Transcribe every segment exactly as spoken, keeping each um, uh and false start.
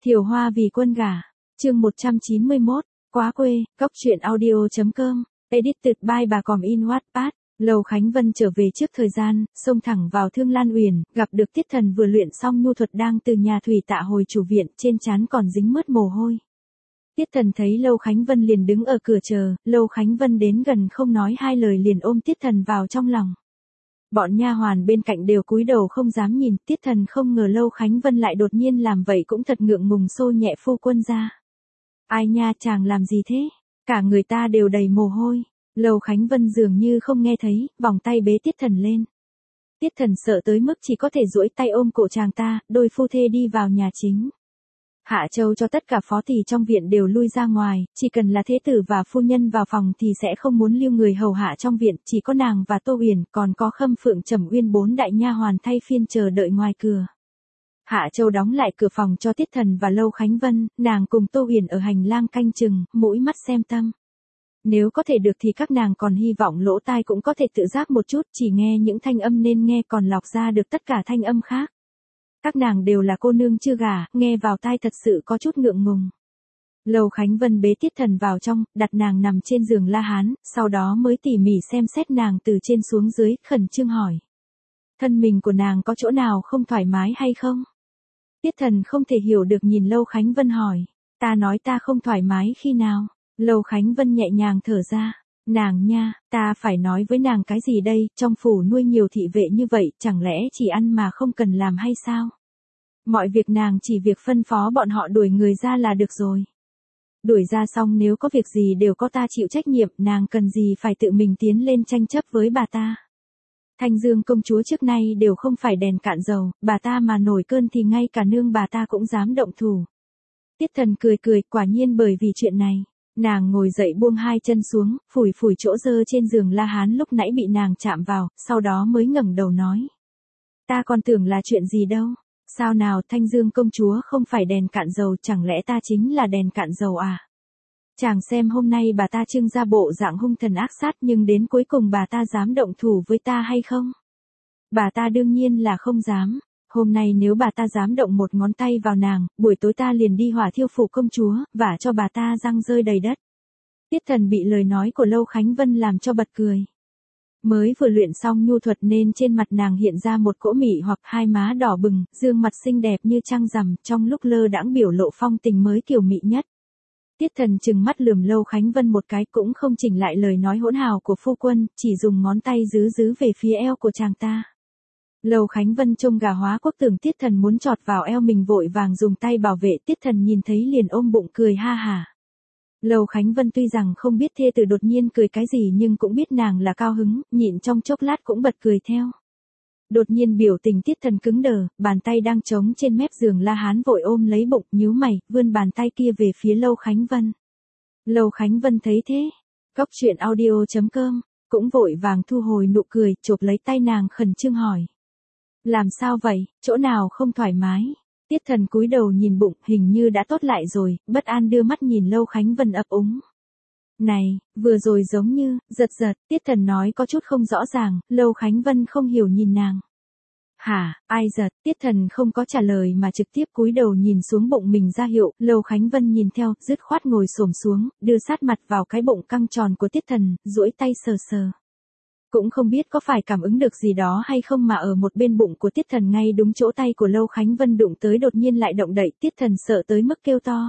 Thiều Hoa vì quân gả, chương một trăm chín mươi mốt, quá quê, cóc truyện audio.com, edited by bà Còm in Wattpad. Lầu Khánh Vân trở về trước thời gian, xông thẳng vào Thương Lan Uyển, gặp được Tiết Thần vừa luyện xong nhu thuật đang từ nhà thủy tạ hồi chủ viện, trên trán còn dính mướt mồ hôi. Tiết Thần thấy Lâu Khánh Vân liền đứng ở cửa chờ, Lâu Khánh Vân đến gần không nói hai lời liền ôm Tiết Thần vào trong lòng. Bọn nha hoàn bên cạnh đều cúi đầu không dám nhìn, Tiết Thần không ngờ Lâu Khánh Vân lại đột nhiên làm vậy cũng thật ngượng ngùng xô nhẹ phu quân ra. Ai nha, chàng làm gì thế? Cả người ta đều đầy mồ hôi. Lâu Khánh Vân dường như không nghe thấy, vòng tay bế Tiết Thần lên. Tiết Thần sợ tới mức chỉ có thể duỗi tay ôm cổ chàng ta, đôi phu thê đi vào nhà chính. Hạ Châu cho tất cả phó tỳ trong viện đều lui ra ngoài, chỉ cần là thế tử và phu nhân vào phòng thì sẽ không muốn lưu người hầu hạ trong viện, chỉ có nàng và Tô Huyền, còn có Khâm Phượng Trầm Uyên bốn đại nha hoàn thay phiên chờ đợi ngoài cửa. Hạ Châu đóng lại cửa phòng cho Tiết Thần và Lâu Khánh Vân, nàng cùng Tô Huyền ở hành lang canh chừng, mũi mắt xem tâm. Nếu có thể được thì các nàng còn hy vọng lỗ tai cũng có thể tự giác một chút, chỉ nghe những thanh âm nên nghe còn lọc ra được tất cả thanh âm khác. Các nàng đều là cô nương chưa gả, nghe vào tai thật sự có chút ngượng ngùng. Lâu Khánh Vân bế Tiết Thần vào trong, đặt nàng nằm trên giường La Hán, sau đó mới tỉ mỉ xem xét nàng từ trên xuống dưới, khẩn trương hỏi. Thân mình của nàng có chỗ nào không thoải mái hay không? Tiết Thần không thể hiểu được nhìn Lâu Khánh Vân hỏi. Ta nói ta không thoải mái khi nào? Lâu Khánh Vân nhẹ nhàng thở ra. Nàng nha, ta phải nói với nàng cái gì đây, trong phủ nuôi nhiều thị vệ như vậy, chẳng lẽ chỉ ăn mà không cần làm hay sao? Mọi việc nàng chỉ việc phân phó bọn họ đuổi người ra là được rồi. Đuổi ra xong nếu có việc gì đều có ta chịu trách nhiệm, nàng cần gì phải tự mình tiến lên tranh chấp với bà ta. Thanh Dương công chúa trước nay đều không phải đèn cạn dầu, bà ta mà nổi cơn thì ngay cả nương bà ta cũng dám động thủ. Tiết Thần cười cười, quả nhiên bởi vì chuyện này. Nàng ngồi dậy buông hai chân xuống, phủi phủi chỗ dơ trên giường La Hán lúc nãy bị nàng chạm vào, sau đó mới ngẩng đầu nói. Ta còn tưởng là chuyện gì đâu. Sao nào, Thanh Dương công chúa không phải đèn cạn dầu, chẳng lẽ ta chính là đèn cạn dầu à? Chàng xem hôm nay bà ta trưng ra bộ dạng hung thần ác sát nhưng đến cuối cùng bà ta dám động thủ với ta hay không? Bà ta đương nhiên là không dám. Hôm nay nếu bà ta dám động một ngón tay vào nàng, buổi tối ta liền đi hỏa thiêu phủ công chúa, vả cho bà ta răng rơi đầy đất. Tiết Thần bị lời nói của Lâu Khánh Vân làm cho bật cười. Mới vừa luyện xong nhu thuật nên trên mặt nàng hiện ra một cỗ mị hoặc hai má đỏ bừng, dương mặt xinh đẹp như trăng rằm, trong lúc lơ đãng biểu lộ phong tình mới kiểu mị nhất. Tiết Thần chừng mắt lườm Lâu Khánh Vân một cái cũng không chỉnh lại lời nói hỗn hào của phu quân, chỉ dùng ngón tay giữ giữ về phía eo của chàng ta. Lâu Khánh Vân trông gà hóa quốc tưởng Tiết Thần muốn chọt vào eo mình vội vàng dùng tay bảo vệ, Tiết Thần nhìn thấy liền ôm bụng cười ha hả. Lâu Khánh Vân tuy rằng không biết thê tử đột nhiên cười cái gì nhưng cũng biết nàng là cao hứng, nhịn trong chốc lát cũng bật cười theo. Đột nhiên biểu tình Tiết Thần cứng đờ, bàn tay đang trống trên mép giường La Hán vội ôm lấy bụng, nhíu mày, vươn bàn tay kia về phía Lâu Khánh Vân. Lâu Khánh Vân thấy thế, cóc truyện audio.com, cũng vội vàng thu hồi nụ cười, chộp lấy tay nàng khẩn trương hỏi. Làm sao vậy, chỗ nào không thoải mái? Tiết Thần cúi đầu nhìn bụng, hình như đã tốt lại rồi, bất an đưa mắt nhìn Lâu Khánh Vân ấp úng. Này, vừa rồi giống như, giật giật, Tiết Thần nói có chút không rõ ràng, Lâu Khánh Vân không hiểu nhìn nàng. Hả, ai giật, Tiết Thần không có trả lời mà trực tiếp cúi đầu nhìn xuống bụng mình ra hiệu, Lâu Khánh Vân nhìn theo, dứt khoát ngồi xổm xuống, đưa sát mặt vào cái bụng căng tròn của Tiết Thần, duỗi tay sờ sờ. Cũng không biết có phải cảm ứng được gì đó hay không mà ở một bên bụng của Tiết Thần ngay đúng chỗ tay của Lâu Khánh Vân đụng tới đột nhiên lại động đậy, Tiết Thần sợ tới mức kêu to.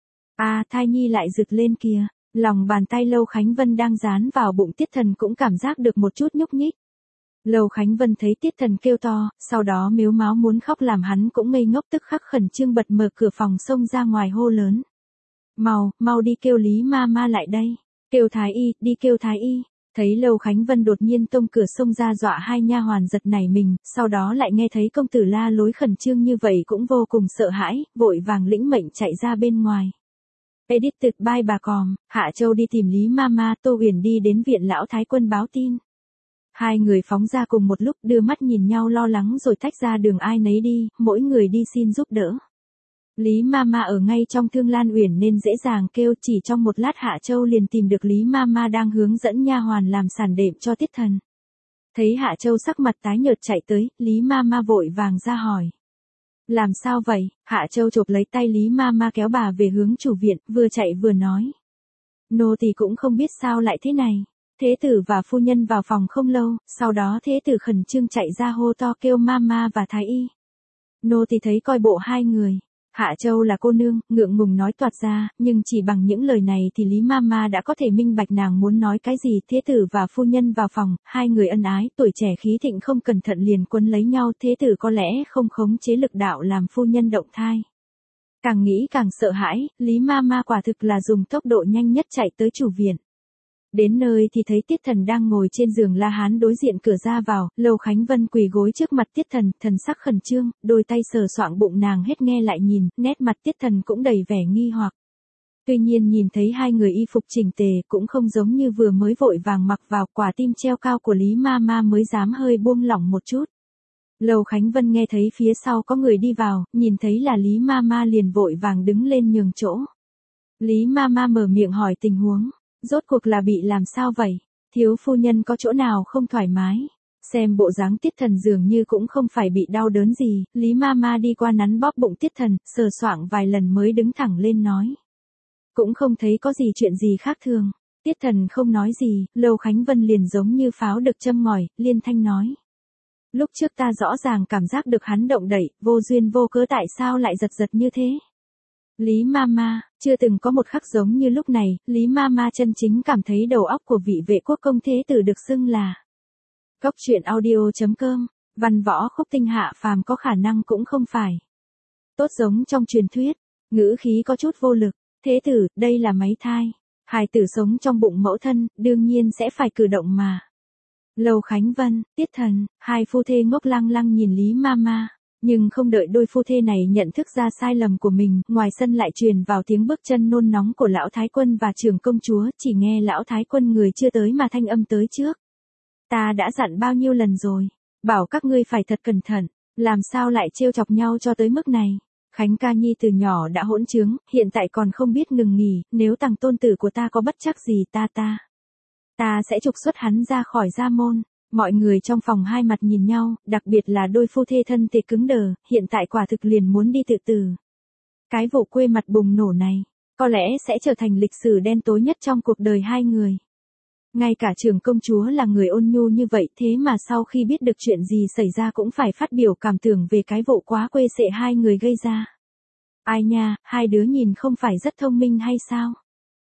À, thai nhi lại rực lên kìa, lòng bàn tay Lâu Khánh Vân đang dán vào bụng Tiết Thần cũng cảm giác được một chút nhúc nhích. Lâu Khánh Vân thấy Tiết Thần kêu to, sau đó mếu máo muốn khóc làm hắn cũng ngây ngốc tức khắc khẩn trương bật mở cửa phòng xông ra ngoài hô lớn. Mau, mau đi kêu Lý ma ma lại đây, kêu Thái y, đi kêu Thái y. Thấy Lâu Khánh Vân đột nhiên tông cửa xông ra dọa hai nha hoàn giật nảy mình, sau đó lại nghe thấy công tử la lối khẩn trương như vậy cũng vô cùng sợ hãi, vội vàng lĩnh mệnh chạy ra bên ngoài. Edited by bà Còm, Hạ Châu đi tìm Lý Mama, Tô Huyền đi đến viện lão thái quân báo tin. Hai người phóng ra cùng một lúc đưa mắt nhìn nhau lo lắng rồi tách ra đường ai nấy đi, mỗi người đi xin giúp đỡ. Lý Mama ở ngay trong Thương Lan Uyển nên dễ dàng kêu, chỉ trong một lát Hạ Châu liền tìm được Lý Mama đang hướng dẫn nha hoàn làm sàn đệm cho Tiết Thần. Thấy Hạ Châu sắc mặt tái nhợt chạy tới, Lý Mama vội vàng ra hỏi. Làm sao vậy? Hạ Châu chộp lấy tay Lý Mama kéo bà về hướng chủ viện, vừa chạy vừa nói. Nô tỳ cũng không biết sao lại thế này. Thế tử và phu nhân vào phòng không lâu, sau đó thế tử khẩn trương chạy ra hô to kêu Mama và Thái y. Nô tỳ thấy coi bộ hai người. Hạ Châu là cô nương, ngượng ngùng nói toạc ra, nhưng chỉ bằng những lời này thì Lý Mama đã có thể minh bạch nàng muốn nói cái gì. Thế tử và phu nhân vào phòng, hai người ân ái, tuổi trẻ khí thịnh không cẩn thận liền quấn lấy nhau. Thế tử có lẽ không khống chế lực đạo làm phu nhân động thai. Càng nghĩ càng sợ hãi, Lý Mama quả thực là dùng tốc độ nhanh nhất chạy tới chủ viện. Đến nơi thì thấy Tiết Thần đang ngồi trên giường La Hán đối diện cửa ra vào, Lâu Khánh Vân quỳ gối trước mặt Tiết Thần, thần sắc khẩn trương, đôi tay sờ soạng bụng nàng hết nghe lại nhìn, nét mặt Tiết Thần cũng đầy vẻ nghi hoặc. Tuy nhiên nhìn thấy hai người y phục chỉnh tề cũng không giống như vừa mới vội vàng mặc vào, quả tim treo cao của Lý Mama mới dám hơi buông lỏng một chút. Lâu Khánh Vân nghe thấy phía sau có người đi vào, nhìn thấy là Lý Mama liền vội vàng đứng lên nhường chỗ. Lý Mama mở miệng hỏi tình huống. Rốt cuộc là bị làm sao vậy? Thiếu phu nhân có chỗ nào không thoải mái? Xem bộ dáng Tiết Thần dường như cũng không phải bị đau đớn gì, Lý Mama đi qua nắn bóp bụng Tiết Thần, sờ soạng vài lần mới đứng thẳng lên nói. Cũng không thấy có gì chuyện gì khác thường. Tiết Thần không nói gì, Lâu Khánh Vân liền giống như pháo được châm ngòi, liên thanh nói. Lúc trước ta rõ ràng cảm giác được hắn động đậy, vô duyên vô cớ tại sao lại giật giật như thế? Lý Mama, chưa từng có một khắc giống như lúc này, Lý Mama chân chính cảm thấy đầu óc của vị vệ quốc công thế tử được xưng là. Góc truyện audio chấm com, văn võ khúc tinh hạ phàm có khả năng cũng không phải. Tốt giống trong truyền thuyết, ngữ khí có chút vô lực, thế tử, đây là máy thai. Hài tử sống trong bụng mẫu thân, đương nhiên sẽ phải cử động mà. Lâu Khánh Vân, Tiết Thần, hai phu thê ngốc lăng lăng nhìn Lý Mama. Nhưng không đợi đôi phu thê này nhận thức ra sai lầm của mình, ngoài sân lại truyền vào tiếng bước chân nôn nóng của lão thái quân và trưởng công chúa, chỉ nghe lão thái quân người chưa tới mà thanh âm tới trước. Ta đã dặn bao nhiêu lần rồi, bảo các ngươi phải thật cẩn thận, làm sao lại trêu chọc nhau cho tới mức này. Khánh ca nhi từ nhỏ đã hỗn trướng, hiện tại còn không biết ngừng nghỉ, nếu tàng tôn tử của ta có bất trắc gì ta ta. Ta sẽ trục xuất hắn ra khỏi gia môn. Mọi người trong phòng hai mặt nhìn nhau, đặc biệt là đôi phu thê thân thể cứng đờ, hiện tại quả thực liền muốn đi tự tử. Cái vụ quê mặt bùng nổ này, có lẽ sẽ trở thành lịch sử đen tối nhất trong cuộc đời hai người. Ngay cả trưởng công chúa là người ôn nhu như vậy thế mà sau khi biết được chuyện gì xảy ra cũng phải phát biểu cảm tưởng về cái vụ quá quê xệ hai người gây ra. Ai nha, hai đứa nhìn không phải rất thông minh hay sao?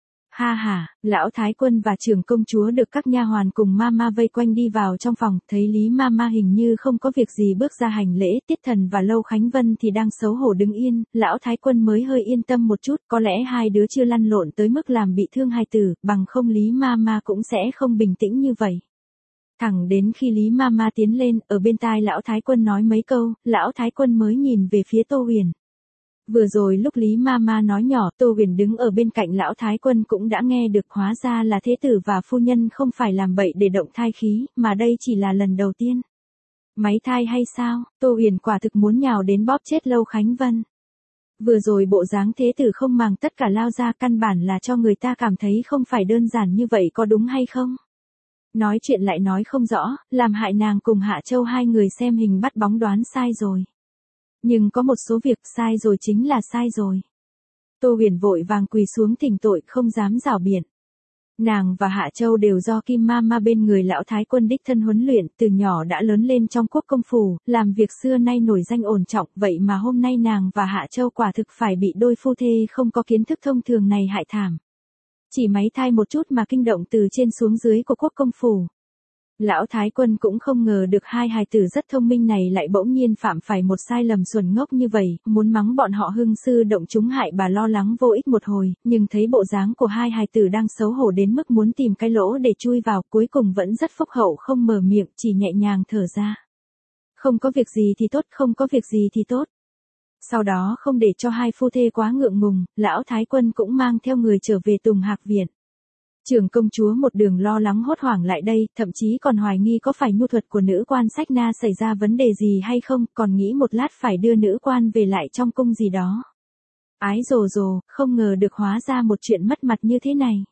Ha ha, lão thái quân và trưởng công chúa được các nha hoàn cùng Mama vây quanh đi vào trong phòng, thấy Lý Mama hình như không có việc gì bước ra hành lễ, Tiết Thần và Lâu Khánh Vân thì đang xấu hổ đứng yên, lão thái quân mới hơi yên tâm một chút, có lẽ hai đứa chưa lăn lộn tới mức làm bị thương hài tử, bằng không Lý Mama cũng sẽ không bình tĩnh như vậy. Thẳng đến khi Lý Mama tiến lên, ở bên tai lão thái quân nói mấy câu, lão thái quân mới nhìn về phía Tô Huyền. Vừa rồi lúc Lý Mama nói nhỏ, Tô Huyền đứng ở bên cạnh lão thái quân cũng đã nghe được, hóa ra là thế tử và phu nhân không phải làm bậy để động thai khí, mà đây chỉ là lần đầu tiên. Máy thai hay sao? Tô Huyền quả thực muốn nhào đến bóp chết Lâu Khánh Vân. Vừa rồi bộ dáng thế tử không màng tất cả lao ra, căn bản là cho người ta cảm thấy không phải đơn giản như vậy, có đúng hay không? Nói chuyện lại nói không rõ, làm hại nàng cùng Hạ Châu hai người xem hình bắt bóng đoán sai rồi. Nhưng có một số việc sai rồi chính là sai rồi. Tô Huyền vội vàng quỳ xuống thỉnh tội, không dám rảo biện. Nàng và Hạ Châu đều do Kim Mama bên người lão thái quân đích thân huấn luyện, từ nhỏ đã lớn lên trong quốc công phủ, làm việc xưa nay nổi danh ổn trọng, vậy mà hôm nay nàng và Hạ Châu quả thực phải bị đôi phu thê không có kiến thức thông thường này hại thảm. Chỉ máy thai một chút mà kinh động từ trên xuống dưới của quốc công phủ. Lão thái quân cũng không ngờ được hai hài tử rất thông minh này lại bỗng nhiên phạm phải một sai lầm xuẩn ngốc như vậy, muốn mắng bọn họ hưng sư động chúng hại bà lo lắng vô ích một hồi, nhưng thấy bộ dáng của hai hài tử đang xấu hổ đến mức muốn tìm cái lỗ để chui vào, cuối cùng vẫn rất phúc hậu không mở miệng, chỉ nhẹ nhàng thở ra. Không có việc gì thì tốt, không có việc gì thì tốt. Sau đó không để cho hai phu thê quá ngượng ngùng, lão thái quân cũng mang theo người trở về Tùng Hạc Viện. Trưởng công chúa một đường lo lắng hốt hoảng lại đây, thậm chí còn hoài nghi có phải nhu thuật của nữ quan Sách Na xảy ra vấn đề gì hay không, còn nghĩ một lát phải đưa nữ quan về lại trong cung gì đó. Ái dồ dồ, không ngờ được hóa ra một chuyện mất mặt như thế này.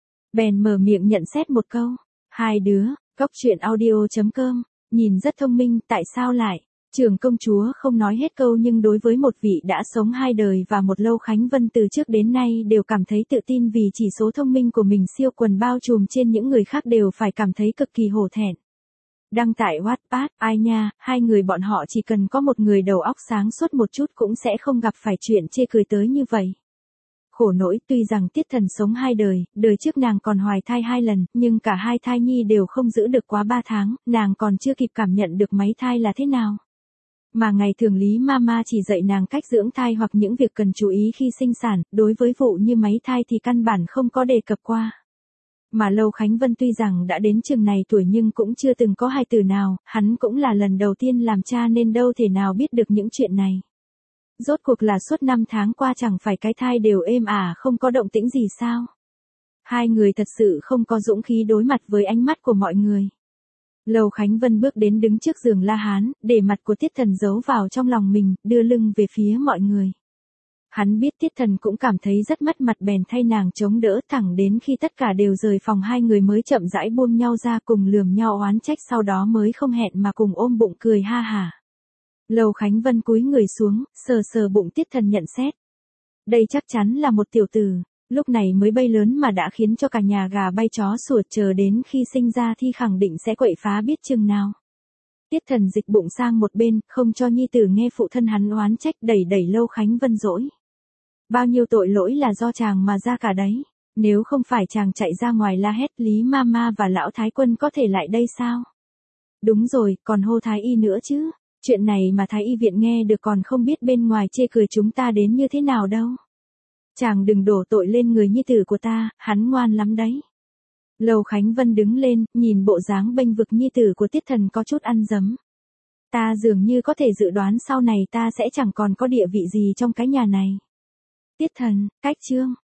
Bèn mở miệng nhận xét một câu, hai đứa, góc truyện audio chấm com, nhìn rất thông minh, tại sao lại, Trưởng công chúa không nói hết câu nhưng đối với một vị đã sống hai đời và một Lâu Khánh Vân từ trước đến nay đều cảm thấy tự tin vì chỉ số thông minh của mình siêu quần bao trùm trên những người khác đều phải cảm thấy cực kỳ hổ thẹn. Đăng tại Wattpad, ai nha, hai người bọn họ chỉ cần có một người đầu óc sáng suốt một chút cũng sẽ không gặp phải chuyện chê cười tới như vậy. Khổ nỗi tuy rằng Tiết Thần sống hai đời, đời trước nàng còn hoài thai hai lần, nhưng cả hai thai nhi đều không giữ được quá ba tháng, nàng còn chưa kịp cảm nhận được máy thai là thế nào. Mà ngày thường Lý Mama chỉ dạy nàng cách dưỡng thai hoặc những việc cần chú ý khi sinh sản, đối với vụ như máy thai thì căn bản không có đề cập qua. Mà Lâu Khánh Vân tuy rằng đã đến chừng này tuổi nhưng cũng chưa từng có hài tử nào, hắn cũng là lần đầu tiên làm cha nên đâu thể nào biết được những chuyện này. Rốt cuộc là suốt năm tháng qua chẳng phải cái thai đều êm ả không có động tĩnh gì sao? Hai người thật sự không có dũng khí đối mặt với ánh mắt của mọi người. Lâu Khánh Vân bước đến đứng trước giường La Hán, để mặt của Tiết Thần giấu vào trong lòng mình, đưa lưng về phía mọi người. Hắn biết Tiết Thần cũng cảm thấy rất mất mặt bèn thay nàng chống đỡ thẳng đến khi tất cả đều rời phòng hai người mới chậm rãi buông nhau ra cùng lườm nhau oán trách sau đó mới không hẹn mà cùng ôm bụng cười ha hả. Lâu Khánh Vân cúi người xuống, sờ sờ bụng Tiết Thần nhận xét. Đây chắc chắn là một tiểu tử, lúc này mới bay lớn mà đã khiến cho cả nhà gà bay chó sủa chờ đến khi sinh ra thì khẳng định sẽ quậy phá biết chừng nào. Tiết Thần dịch bụng sang một bên, không cho nhi tử nghe phụ thân hắn oán trách đẩy đẩy Lâu Khánh Vân dỗi. Bao nhiêu tội lỗi là do chàng mà ra cả đấy, nếu không phải chàng chạy ra ngoài la hét Lý Mama và lão Thái Quân có thể lại đây sao? Đúng rồi, còn hô Thái Y nữa chứ, chuyện này mà Thái Y viện nghe được còn không biết bên ngoài chê cười chúng ta đến như thế nào đâu. Chàng đừng đổ tội lên người nhi tử của ta, hắn ngoan lắm đấy. Lâu Khánh Vân đứng lên, nhìn bộ dáng bênh vực nhi tử của Tiết Thần có chút ăn dấm. Ta dường như có thể dự đoán sau này ta sẽ chẳng còn có địa vị gì trong cái nhà này. Tiết Thần, cách chương.